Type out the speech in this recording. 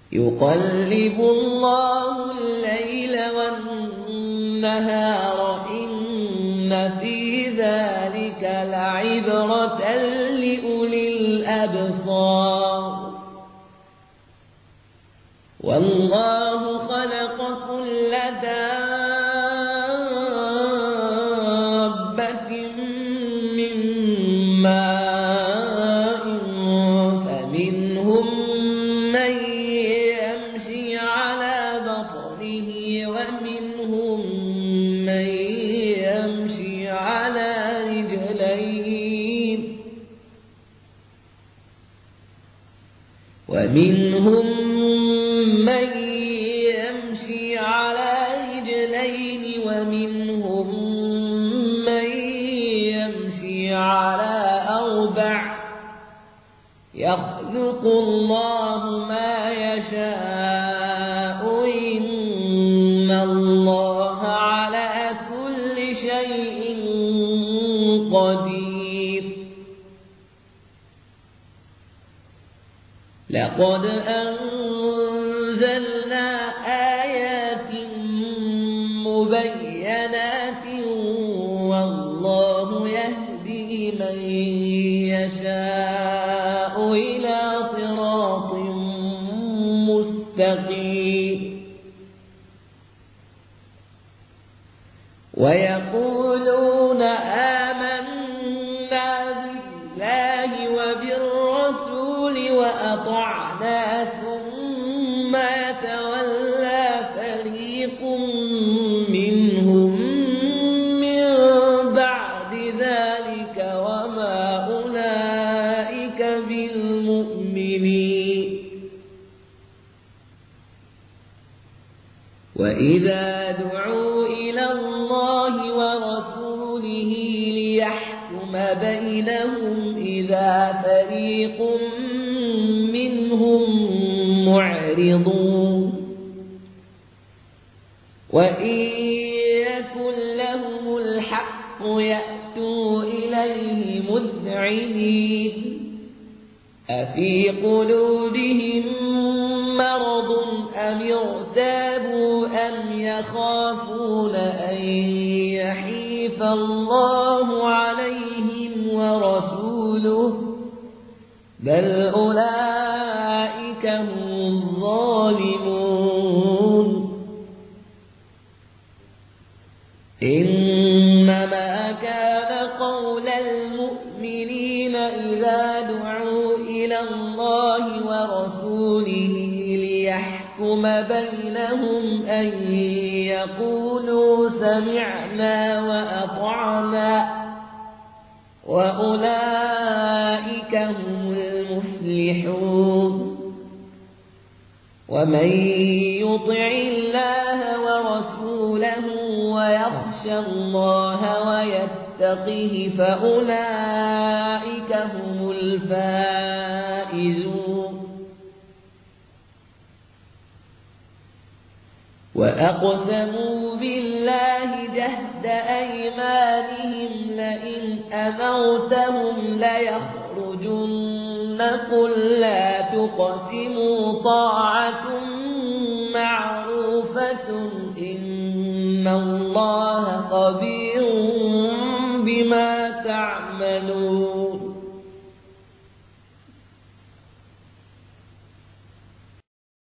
يقلب الله الليل والنهار إن في ذلك لعبرة لأولي الأبصار والله خلق كل دابة من ماء فمنهم من يمشي على بطنه ومنهم من يمشي على رجلين ومنهم من يمشي على أربع يخلق الله ما يشاء إن الله على كل شيء قدير لقد أنزلنا آيات مبينات والله يهدي من يشاء إلى صراط مستقيم ويقولون آمنا بالله وبالرسول وأطعنا ثم يتولى فريق منهم من بعد ذلك وما أولئك بالمؤمنين وإذا دعوا إلى الله ورسوله ليحكم بينهم إذا فريق منهم معرضون وإن يكن لهم الحق يأتوا إليه مذعنين أفي قلوبهم مرض أم ارتابوا أم يخافون أن يحيف الله عليهم ورسوله بل أولئك هم الظالمون إنما كان قول المؤمنين إذا دعوا إلى الله ورسوله ليحكم بينهم أن يقولوا سمعنا وأطعنا وأولئك هم المفلحون ومن يطع الله ورسوله ويخشى الله ويتقه فأولئك هم الفائزون وأقسموا بالله جهد أيمانهم لئن أمرتهم ليخرجن قل لا تقسموا طاعة معروفة إن الله خبير